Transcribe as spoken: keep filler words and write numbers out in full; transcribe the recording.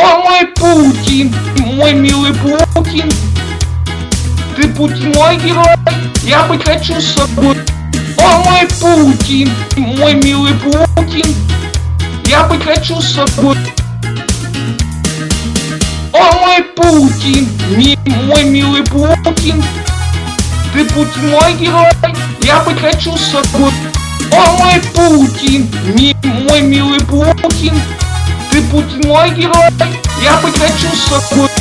О мой Путин, мой милый Путин, ты Путин мой герой, я быть хочу с собой. О мой Путин, мой милый Путин, я быть хочу с собой. О мой Путин, ми, мой милый Путин, ты Путин мой герой, я быть хочу с собой. О мой Путин, ми, мой милый Путин, ты Путин мой герой, я быть хочу с собой.